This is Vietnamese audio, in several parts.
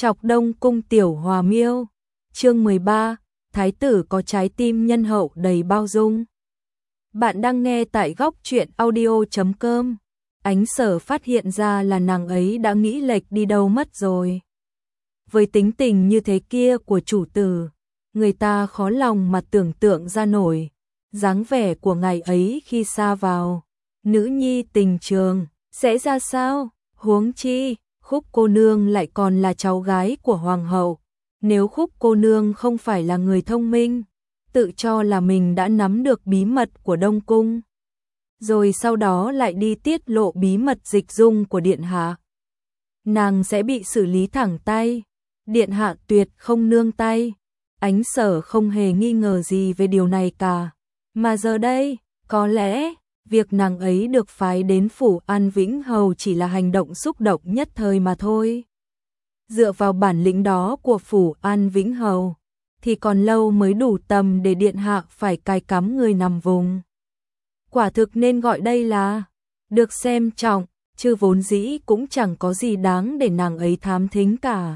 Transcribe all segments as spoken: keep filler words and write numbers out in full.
Chọc Đông Cung tiểu hòa miêu. Chương mười ba, Thái tử có trái tim nhân hậu đầy bao dung. Bạn đang nghe tại góc truyện audio chấm com. Ánh Sở phát hiện ra là nàng ấy đã nghĩ lệch đi đâu mất rồi. Với tính tình như thế kia của chủ tử, người ta khó lòng mà tưởng tượng ra nổi dáng vẻ của ngày ấy khi xa vào nữ nhi tình trường sẽ ra sao. Huống chi Khúc cô nương lại còn là cháu gái của hoàng hậu. Nếu Khúc cô nương không phải là người thông minh, tự cho là mình đã nắm được bí mật của Đông Cung, rồi sau đó lại đi tiết lộ bí mật dịch dung của điện hạ, nàng sẽ bị xử lý thẳng tay. Điện hạ tuyệt không nương tay. Ánh Sở không hề nghi ngờ gì về điều này cả. Mà giờ đây, có lẽ việc nàng ấy được phái đến phủ An Vĩnh Hầu chỉ là hành động xúc động nhất thời mà thôi. Dựa vào bản lĩnh đó của phủ An Vĩnh Hầu, thì còn lâu mới đủ tầm để điện hạ phải cài cắm người nằm vùng. Quả thực nên gọi đây là được xem trọng, chứ vốn dĩ cũng chẳng có gì đáng để nàng ấy thám thính cả.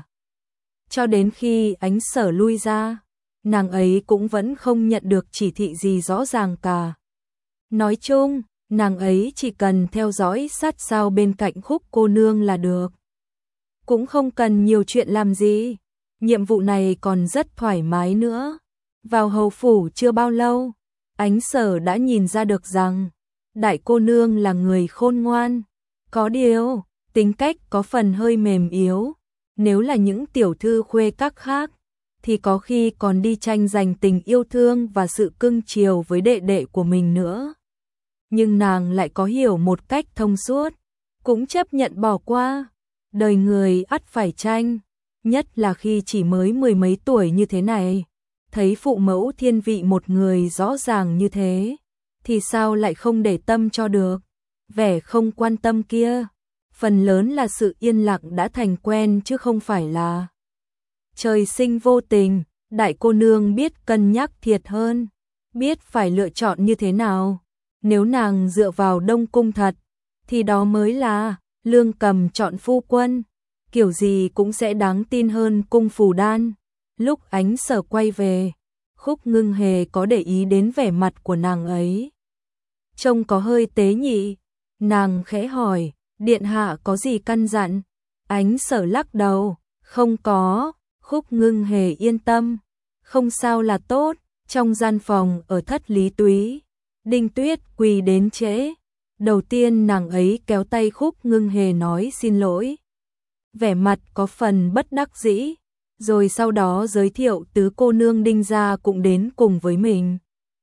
Cho đến khi Ánh Sở lui ra, nàng ấy cũng vẫn không nhận được chỉ thị gì rõ ràng cả. Nói chung, nàng ấy chỉ cần theo dõi sát sao bên cạnh Khúc cô nương là được. Cũng không cần nhiều chuyện làm gì. Nhiệm vụ này còn rất thoải mái nữa. Vào hầu phủ chưa bao lâu, Ánh Sở đã nhìn ra được rằng đại cô nương là người khôn ngoan. Có điều, tính cách có phần hơi mềm yếu. Nếu là những tiểu thư khuê các khác, thì có khi còn đi tranh giành tình yêu thương và sự cưng chiều với đệ đệ của mình nữa. Nhưng nàng lại có hiểu một cách thông suốt, cũng chấp nhận bỏ qua. Đời người ắt phải tranh, nhất là khi chỉ mới mười mấy tuổi như thế này. Thấy phụ mẫu thiên vị một người rõ ràng như thế, thì sao lại không để tâm cho được. Vẻ không quan tâm kia, phần lớn là sự yên lặng đã thành quen chứ không phải là trời sinh vô tình. Đại cô nương biết cân nhắc thiệt hơn, biết phải lựa chọn như thế nào. Nếu nàng dựa vào Đông Cung thật, thì đó mới là lương cầm chọn phu quân, kiểu gì cũng sẽ đáng tin hơn Cung Phù Đan. Lúc Ánh Sở quay về, Khúc Ngưng Hề có để ý đến vẻ mặt của nàng ấy, trông có hơi tế nhị. Nàng khẽ hỏi, điện hạ có gì căn dặn? Ánh Sở lắc đầu, không có. Khúc Ngưng Hề yên tâm, không sao là tốt. Trong gian phòng ở Thất Lý Túy, Đinh Tuyết quỳ đến trễ. Đầu tiên nàng ấy kéo tay Khúc Ngưng Hề nói xin lỗi, vẻ mặt có phần bất đắc dĩ, rồi sau đó giới thiệu tứ cô nương Đinh gia cũng đến cùng với mình.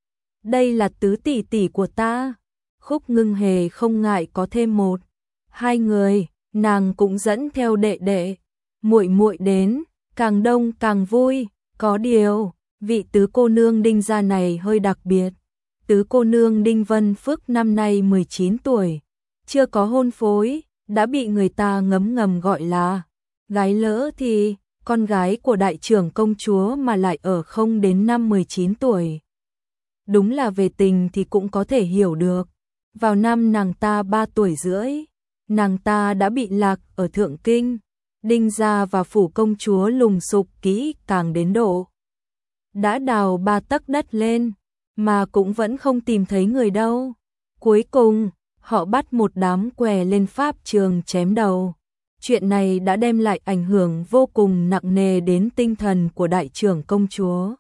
Đây là tứ tỷ tỷ của ta. Khúc Ngưng Hề không ngại có thêm một, hai người, nàng cũng dẫn theo đệ đệ, muội muội đến, càng đông càng vui. Có điều, vị tứ cô nương Đinh gia này hơi đặc biệt. Tứ cô nương Đinh Vân Phước năm nay mười chín tuổi, chưa có hôn phối, đã bị người ta ngấm ngầm gọi là gái lỡ thì, con gái của đại trưởng công chúa mà lại ở không đến năm mười chín tuổi. Đúng là về tình thì cũng có thể hiểu được. Vào năm nàng ta ba tuổi rưỡi, nàng ta đã bị lạc ở Thượng Kinh. Đinh gia và phủ công chúa lùng sục kỹ càng đến độ đã đào ba tấc đất lên, mà cũng vẫn không tìm thấy người đâu. Cuối cùng, họ bắt một đám què lên pháp trường chém đầu. Chuyện này đã đem lại ảnh hưởng vô cùng nặng nề đến tinh thần của đại trưởng công chúa.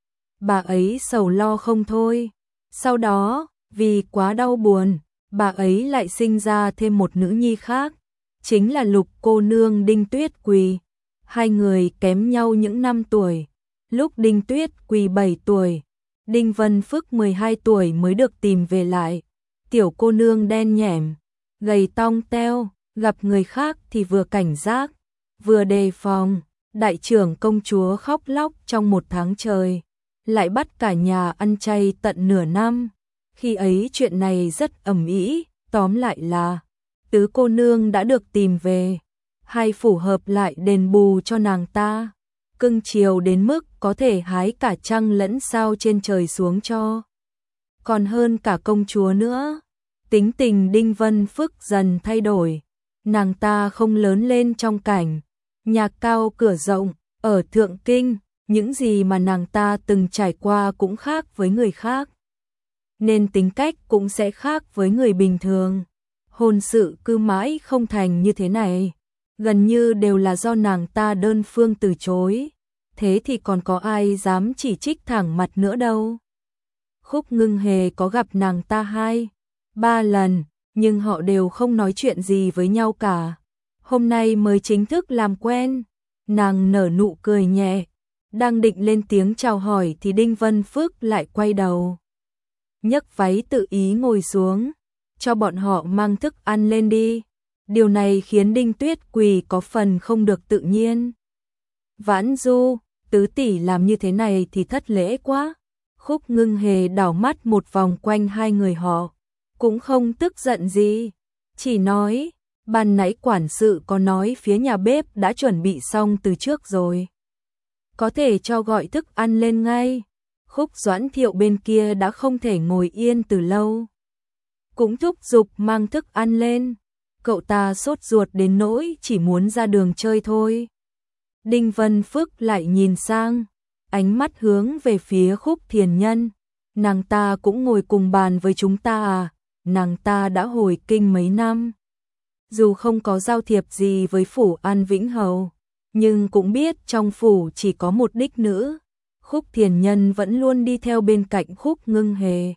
Bà ấy sầu lo không thôi. Sau đó, vì quá đau buồn, bà ấy lại sinh ra thêm một nữ nhi khác, chính là Lục cô nương Đinh Tuyết Quỳ. Hai người kém nhau những năm tuổi. Lúc Đinh Tuyết Quỳ bảy tuổi, Đinh Vân Phước mười hai tuổi mới được tìm về lại. Tiểu cô nương đen nhẻm, gầy tong teo, gặp người khác thì vừa cảnh giác, vừa đề phòng. Đại trưởng công chúa khóc lóc trong một tháng trời, lại bắt cả nhà ăn chay tận nửa năm. Khi ấy chuyện này rất ầm ĩ, tóm lại là tứ cô nương đã được tìm về, hay phù hợp lại đền bù cho nàng ta, cưng chiều đến mức có thể hái cả trăng lẫn sao trên trời xuống cho. Còn hơn cả công chúa nữa. Tính tình Đinh Vân Phước dần thay đổi, nàng ta không lớn lên trong cảnh nhà cao cửa rộng, ở Thượng Kinh, những gì mà nàng ta từng trải qua cũng khác với người khác. Nên tính cách cũng sẽ khác với người bình thường. Hôn sự cứ mãi không thành như thế này, gần như đều là do nàng ta đơn phương từ chối. Thế thì còn có ai dám chỉ trích thẳng mặt nữa đâu. Khúc Ngưng Hề có gặp nàng ta hai, ba lần, nhưng họ đều không nói chuyện gì với nhau cả. Hôm nay mới chính thức làm quen, nàng nở nụ cười nhẹ, đang định lên tiếng chào hỏi thì Đinh Vân Phước lại quay đầu. Nhấc váy tự ý ngồi xuống, cho bọn họ mang thức ăn lên đi. Điều này khiến Đinh Tuyết Quỳ có phần không được tự nhiên. Vãn Du, tứ tỷ làm như thế này thì thất lễ quá. Khúc Ngưng Hề đảo mắt một vòng quanh hai người họ, cũng không tức giận gì, chỉ nói, ban nãy quản sự có nói phía nhà bếp đã chuẩn bị xong từ trước rồi. Có thể cho gọi thức ăn lên ngay. Khúc Doãn Thiệu bên kia đã không thể ngồi yên từ lâu, cũng thúc giục mang thức ăn lên. Cậu ta sốt ruột đến nỗi chỉ muốn ra đường chơi thôi. Đinh Vân Phước lại nhìn sang, ánh mắt hướng về phía Khúc Thiền Nhân. Nàng ta cũng ngồi cùng bàn với chúng ta à? Nàng ta đã hồi kinh mấy năm, dù không có giao thiệp gì với phủ An Vĩnh Hầu, nhưng cũng biết trong phủ chỉ có một đích nữ. Khúc Thiền Nhân vẫn luôn đi theo bên cạnh Khúc Ngưng Hề.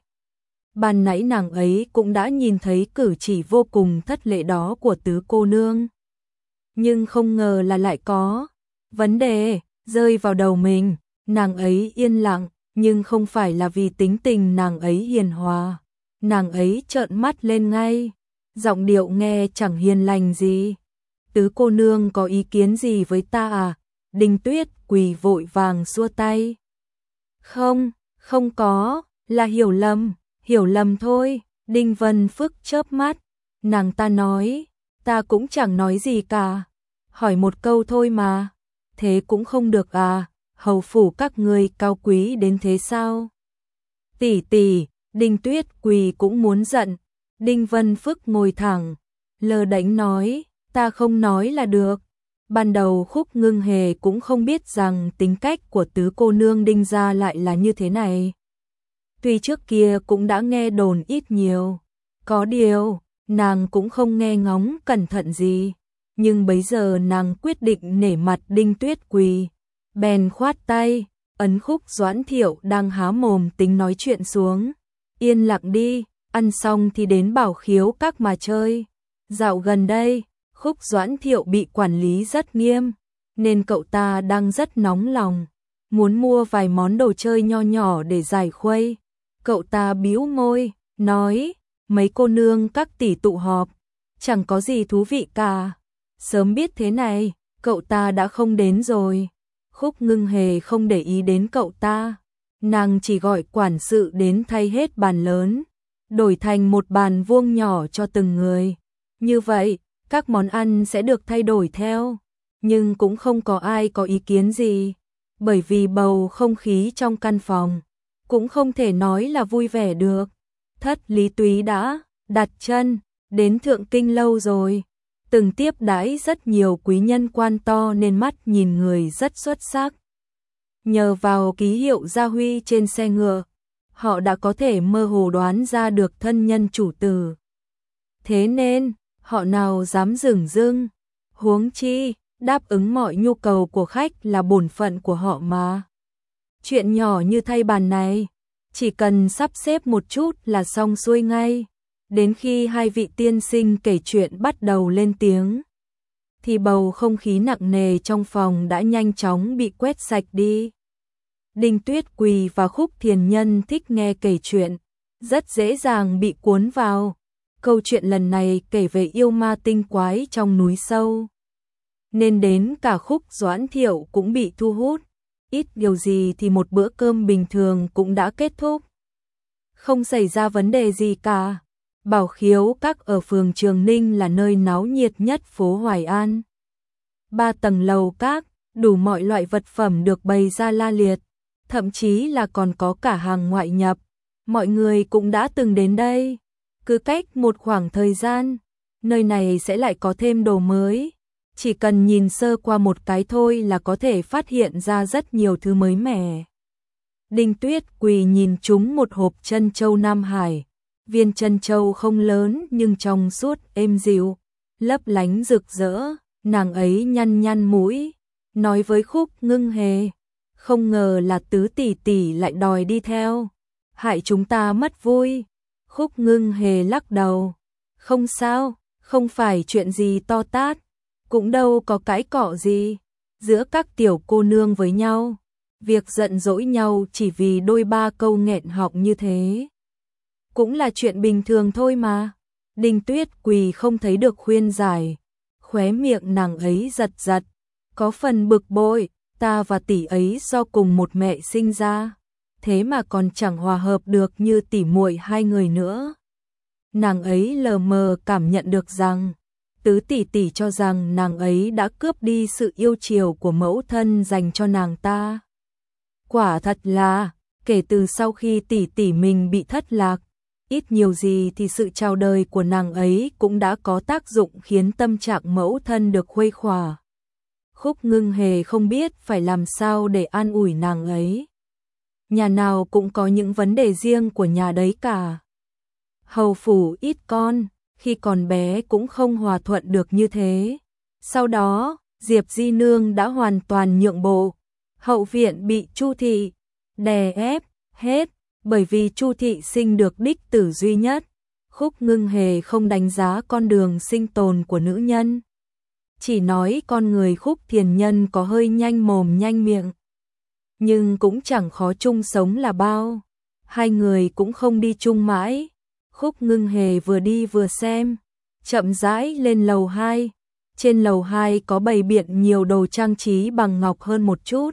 Ban nãy nàng ấy cũng đã nhìn thấy cử chỉ vô cùng thất lễ đó của tứ cô nương, nhưng không ngờ là lại có vấn đề rơi vào đầu mình. Nàng ấy yên lặng, nhưng không phải là vì tính tình nàng ấy hiền hòa. Nàng ấy trợn mắt lên ngay, giọng điệu nghe chẳng hiền lành gì. Tứ cô nương có ý kiến gì với ta à? Đinh Tuyết Quỳ vội vàng xua tay. Không, không có, là hiểu lầm, hiểu lầm thôi. Đinh Vân Phước chớp mắt, nàng ta nói, ta cũng chẳng nói gì cả, hỏi một câu thôi mà. Thế cũng không được à? Hầu phủ các ngươi cao quý đến thế sao? Tỷ tỷ, Đinh Tuyết Quỳ cũng muốn giận. Đinh Vân Phước ngồi thẳng, lơ đễnh nói, ta không nói là được. Ban đầu Khúc Ngưng Hề cũng không biết rằng tính cách của tứ cô nương Đinh gia lại là như thế này. Tuy trước kia cũng đã nghe đồn ít nhiều, có điều, nàng cũng không nghe ngóng cẩn thận gì. Nhưng bấy giờ nàng quyết định nể mặt Đinh Tuyết Quỳ, bèn khoát tay, ấn Khúc Doãn Thiệu đang há mồm tính nói chuyện xuống. Yên lặng đi, ăn xong thì đến Bảo Khiếu Các mà chơi. Dạo gần đây, Khúc Doãn Thiệu bị quản lý rất nghiêm, nên cậu ta đang rất nóng lòng, muốn mua vài món đồ chơi nho nhỏ để giải khuây. Cậu ta bĩu môi, nói, mấy cô nương các tỷ tụ họp, chẳng có gì thú vị cả. Sớm biết thế này, cậu ta đã không đến rồi. Khúc Ngưng Hề không để ý đến cậu ta, nàng chỉ gọi quản sự đến thay hết bàn lớn, đổi thành một bàn vuông nhỏ cho từng người. Như vậy, các món ăn sẽ được thay đổi theo, nhưng cũng không có ai có ý kiến gì, bởi vì bầu không khí trong căn phòng cũng không thể nói là vui vẻ được. Thất Lý Túy đã đặt chân đến Thượng Kinh lâu rồi, từng tiếp đãi rất nhiều quý nhân quan to nên mắt nhìn người rất xuất sắc. Nhờ vào ký hiệu gia huy trên xe ngựa, họ đã có thể mơ hồ đoán ra được thân nhân chủ tử. Thế nên, họ nào dám dửng dưng, huống chi, đáp ứng mọi nhu cầu của khách là bổn phận của họ mà. Chuyện nhỏ như thay bàn này, chỉ cần sắp xếp một chút là xong xuôi ngay. Đến khi hai vị tiên sinh kể chuyện bắt đầu lên tiếng, thì bầu không khí nặng nề trong phòng đã nhanh chóng bị quét sạch đi. Đinh Tuyết Quỳ và Khúc Thiền Nhân thích nghe kể chuyện, rất dễ dàng bị cuốn vào. Câu chuyện lần này kể về yêu ma tinh quái trong núi sâu, nên đến cả Khúc Doãn Thiệu cũng bị thu hút. Ít điều gì thì một bữa cơm bình thường cũng đã kết thúc, không xảy ra vấn đề gì cả. Bảo Khiếu Các ở phường Trường Ninh là nơi náo nhiệt nhất phố Hoài An. Ba tầng lầu các, đủ mọi loại vật phẩm được bày ra la liệt, thậm chí là còn có cả hàng ngoại nhập. Mọi người cũng đã từng đến đây. Cứ cách một khoảng thời gian, nơi này sẽ lại có thêm đồ mới. chỉ cần nhìn sơ qua một cái thôi là có thể phát hiện ra rất nhiều thứ mới mẻ. Đinh Tuyết Quỳ nhìn trúng một hộp trân châu Nam Hải, viên trân châu không lớn nhưng trong suốt êm dịu, lấp lánh rực rỡ, nàng ấy nhăn nhăn mũi, nói với Khúc Ngưng Hề, không ngờ là Tứ tỷ tỷ lại đòi đi theo, hại chúng ta mất vui. Khúc Ngưng Hề lắc đầu, không sao, không phải chuyện gì to tát, cũng đâu có cãi cọ gì, giữa các tiểu cô nương với nhau, việc giận dỗi nhau chỉ vì đôi ba câu nghẹn họng như thế, cũng là chuyện bình thường thôi mà. Đinh Tuyết Quỳ không thấy được khuyên giải, khóe miệng nàng ấy giật giật, có phần bực bội, ta và tỷ ấy do cùng một mẹ sinh ra, thế mà còn chẳng hòa hợp được như tỷ muội hai người nữa. Nàng ấy lờ mờ cảm nhận được rằng Tứ tỷ tỷ cho rằng nàng ấy đã cướp đi sự yêu chiều của mẫu thân dành cho nàng ta. Quả thật là, kể từ sau khi tỷ tỷ mình bị thất lạc, ít nhiều gì thì sự chào đời của nàng ấy cũng đã có tác dụng khiến tâm trạng mẫu thân được khuây khỏa. Khúc Ngưng Hề không biết phải làm sao để an ủi nàng ấy. Nhà nào cũng có những vấn đề riêng của nhà đấy cả. Hầu phủ ít con, khi còn bé cũng không hòa thuận được như thế. Sau đó, Diệp Di Nương đã hoàn toàn nhượng bộ. Hậu viện bị Chu thị đè ép hết, bởi vì Chu thị sinh được đích tử duy nhất. Khúc Ngưng Hề không đánh giá con đường sinh tồn của nữ nhân, chỉ nói con người Khúc Thiền Nhân có hơi nhanh mồm nhanh miệng, nhưng cũng chẳng khó chung sống là bao. Hai người cũng không đi chung mãi. Khúc Ngưng Hề vừa đi vừa xem, chậm rãi lên lầu hai. Trên lầu hai có bày biện nhiều đồ trang trí bằng ngọc hơn một chút.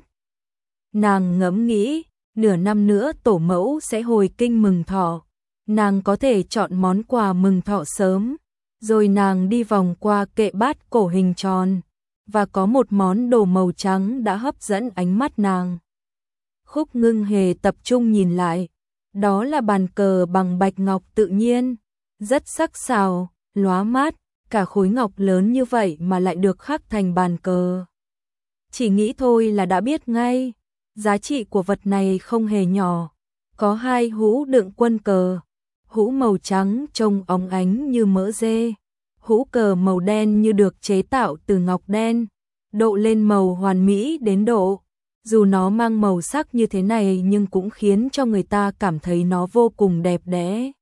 Nàng ngẫm nghĩ, nửa năm nữa tổ mẫu sẽ hồi kinh mừng thọ, nàng có thể chọn món quà mừng thọ sớm. Rồi nàng đi vòng qua kệ bát cổ hình tròn, và có một món đồ màu trắng đã hấp dẫn ánh mắt nàng. Khúc Ngưng Hề tập trung nhìn lại, đó là bàn cờ bằng bạch ngọc tự nhiên, rất sắc sảo, lóa mắt, cả khối ngọc lớn như vậy mà lại được khắc thành bàn cờ. Chỉ nghĩ thôi là đã biết ngay, giá trị của vật này không hề nhỏ. Có hai hũ đựng quân cờ, hũ màu trắng trông óng ánh như mỡ dê, hũ cờ màu đen như được chế tạo từ ngọc đen, độ lên màu hoàn mỹ đến độ, dù nó mang màu sắc như thế này nhưng cũng khiến cho người ta cảm thấy nó vô cùng đẹp đẽ.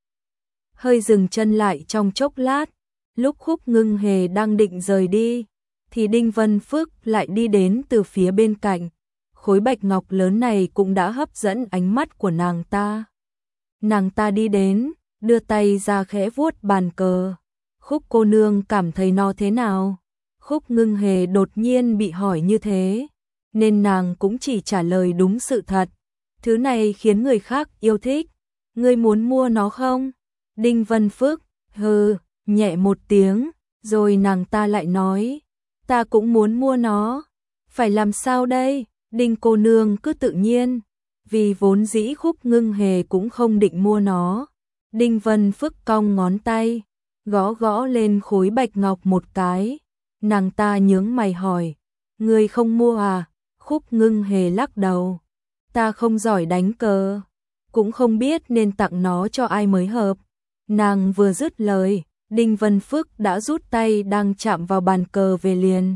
Hơi dừng chân lại trong chốc lát, lúc Khúc Ngưng Hề đang định rời đi, thì Đinh Vân Phước lại đi đến từ phía bên cạnh. Khối bạch ngọc lớn này cũng đã hấp dẫn ánh mắt của nàng ta. Nàng ta đi đến, đưa tay ra khẽ vuốt bàn cờ. Khúc cô nương cảm thấy nó thế nào? Khúc Ngưng Hề đột nhiên bị hỏi như thế, nên nàng cũng chỉ trả lời đúng sự thật. Thứ này khiến người khác yêu thích. Ngươi muốn mua nó không? Đinh Vân Phước hừ nhẹ một tiếng, rồi nàng ta lại nói, ta cũng muốn mua nó. Phải làm sao đây? Đinh cô nương cứ tự nhiên, vì vốn dĩ Khúc Ngưng Hề cũng không định mua nó. Đinh Vân Phước cong ngón tay, gõ gõ lên khối bạch ngọc một cái. Nàng ta nhướng mày hỏi, ngươi không mua à? Khúc Ngưng Hề lắc đầu, ta không giỏi đánh cờ, cũng không biết nên tặng nó cho ai mới hợp. Nàng vừa dứt lời, Đinh Vân Phước đã rút tay đang chạm vào bàn cờ về liền.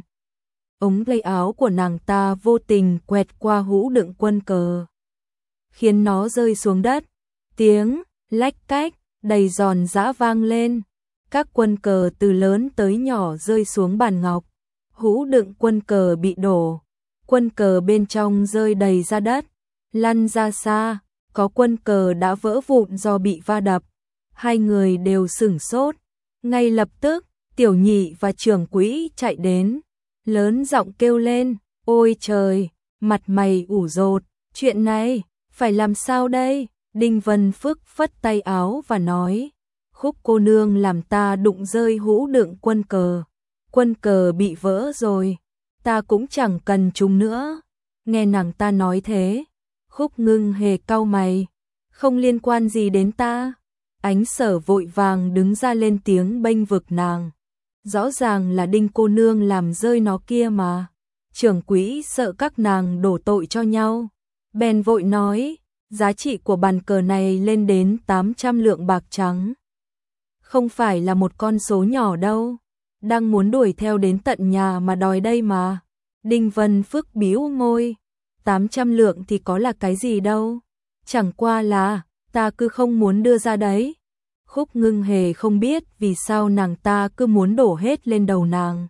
Ống tay áo của nàng ta vô tình quẹt qua hũ đựng quân cờ, khiến nó rơi xuống đất. Tiếng lách cách đầy giòn giã vang lên, các quân cờ từ lớn tới nhỏ rơi xuống bàn ngọc. Hũ đựng quân cờ bị đổ, quân cờ bên trong rơi đầy ra đất, lăn ra xa, có quân cờ đã vỡ vụn do bị va đập. Hai người đều sửng sốt, ngay lập tức Tiểu Nhị và trưởng quỹ chạy đến, lớn giọng kêu lên, ôi trời, mặt mày ủ rột, chuyện này, phải làm sao đây? Đinh Vân Phước phất tay áo và nói, Khúc cô nương làm ta đụng rơi hũ đựng quân cờ, quân cờ bị vỡ rồi, ta cũng chẳng cần chúng nữa. Nghe nàng ta nói thế, Khúc Ngưng Hề cau mày, không liên quan gì đến ta. Ánh Sở vội vàng đứng ra lên tiếng bênh vực nàng. Rõ ràng là Đinh cô nương làm rơi nó kia mà. Trưởng quỹ sợ các nàng đổ tội cho nhau, bèn vội nói, giá trị của bàn cờ này lên đến tám trăm lượng bạc trắng. Không phải là một con số nhỏ đâu, đang muốn đuổi theo đến tận nhà mà đòi đây mà. Đinh Vân Phước bĩu môi, tám trăm lượng thì có là cái gì đâu, chẳng qua là ta cứ không muốn đưa ra đấy. Khúc Ngưng Hề không biết vì sao nàng ta cứ muốn đổ hết lên đầu nàng.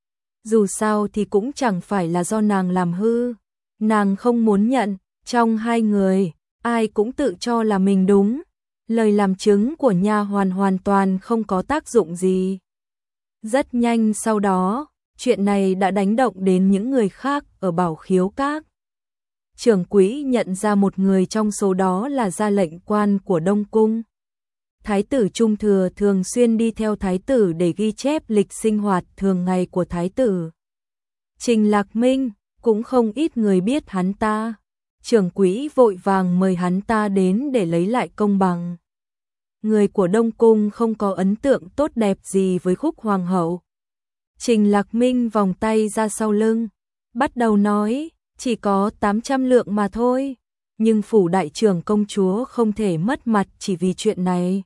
Dù sao thì cũng chẳng phải là do nàng làm hư, nàng không muốn nhận, trong hai người, ai cũng tự cho là mình đúng. Lời làm chứng của nha hoàn hoàn toàn không có tác dụng gì. Rất nhanh sau đó, chuyện này đã đánh động đến những người khác ở Bảo Khiếu Các. Trưởng quỹ nhận ra một người trong số đó là gia lệnh quan của Đông Cung. Thái tử Trung Thừa thường xuyên đi theo thái tử để ghi chép lịch sinh hoạt thường ngày của thái tử. Trình Lạc Minh, cũng không ít người biết hắn ta. Trưởng quỹ vội vàng mời hắn ta đến để lấy lại công bằng. Người của Đông Cung không có ấn tượng tốt đẹp gì với Khúc Hoàng hậu. Trình Lạc Minh vòng tay ra sau lưng, bắt đầu nói, chỉ có tám trăm lượng mà thôi, nhưng phủ đại trưởng công chúa không thể mất mặt chỉ vì chuyện này.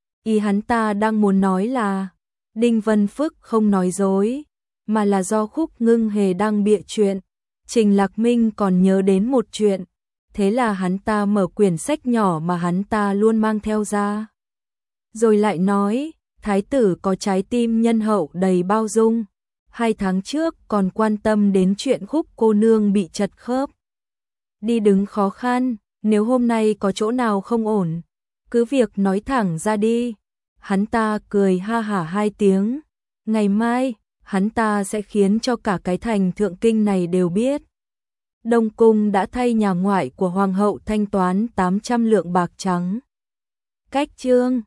Ý hắn ta đang muốn nói là, Đinh Vân Phước không nói dối, mà là do Khúc Ngưng Hề đang bịa chuyện. Trình Lạc Minh còn nhớ đến một chuyện, thế là hắn ta mở quyển sách nhỏ mà hắn ta luôn mang theo ra. Rồi lại nói, thái tử có trái tim nhân hậu đầy bao dung, hai tháng trước còn quan tâm đến chuyện Khúc cô nương bị chật khớp. Đi đứng khó khăn, nếu hôm nay có chỗ nào không ổn, cứ việc nói thẳng ra đi. Hắn ta cười ha hả hai tiếng, ngày mai, hắn ta sẽ khiến cho cả cái thành Thượng Kinh này đều biết. Đông Cung đã thay nhà ngoại của Hoàng hậu thanh toán tám trăm lượng bạc trắng. Cách chương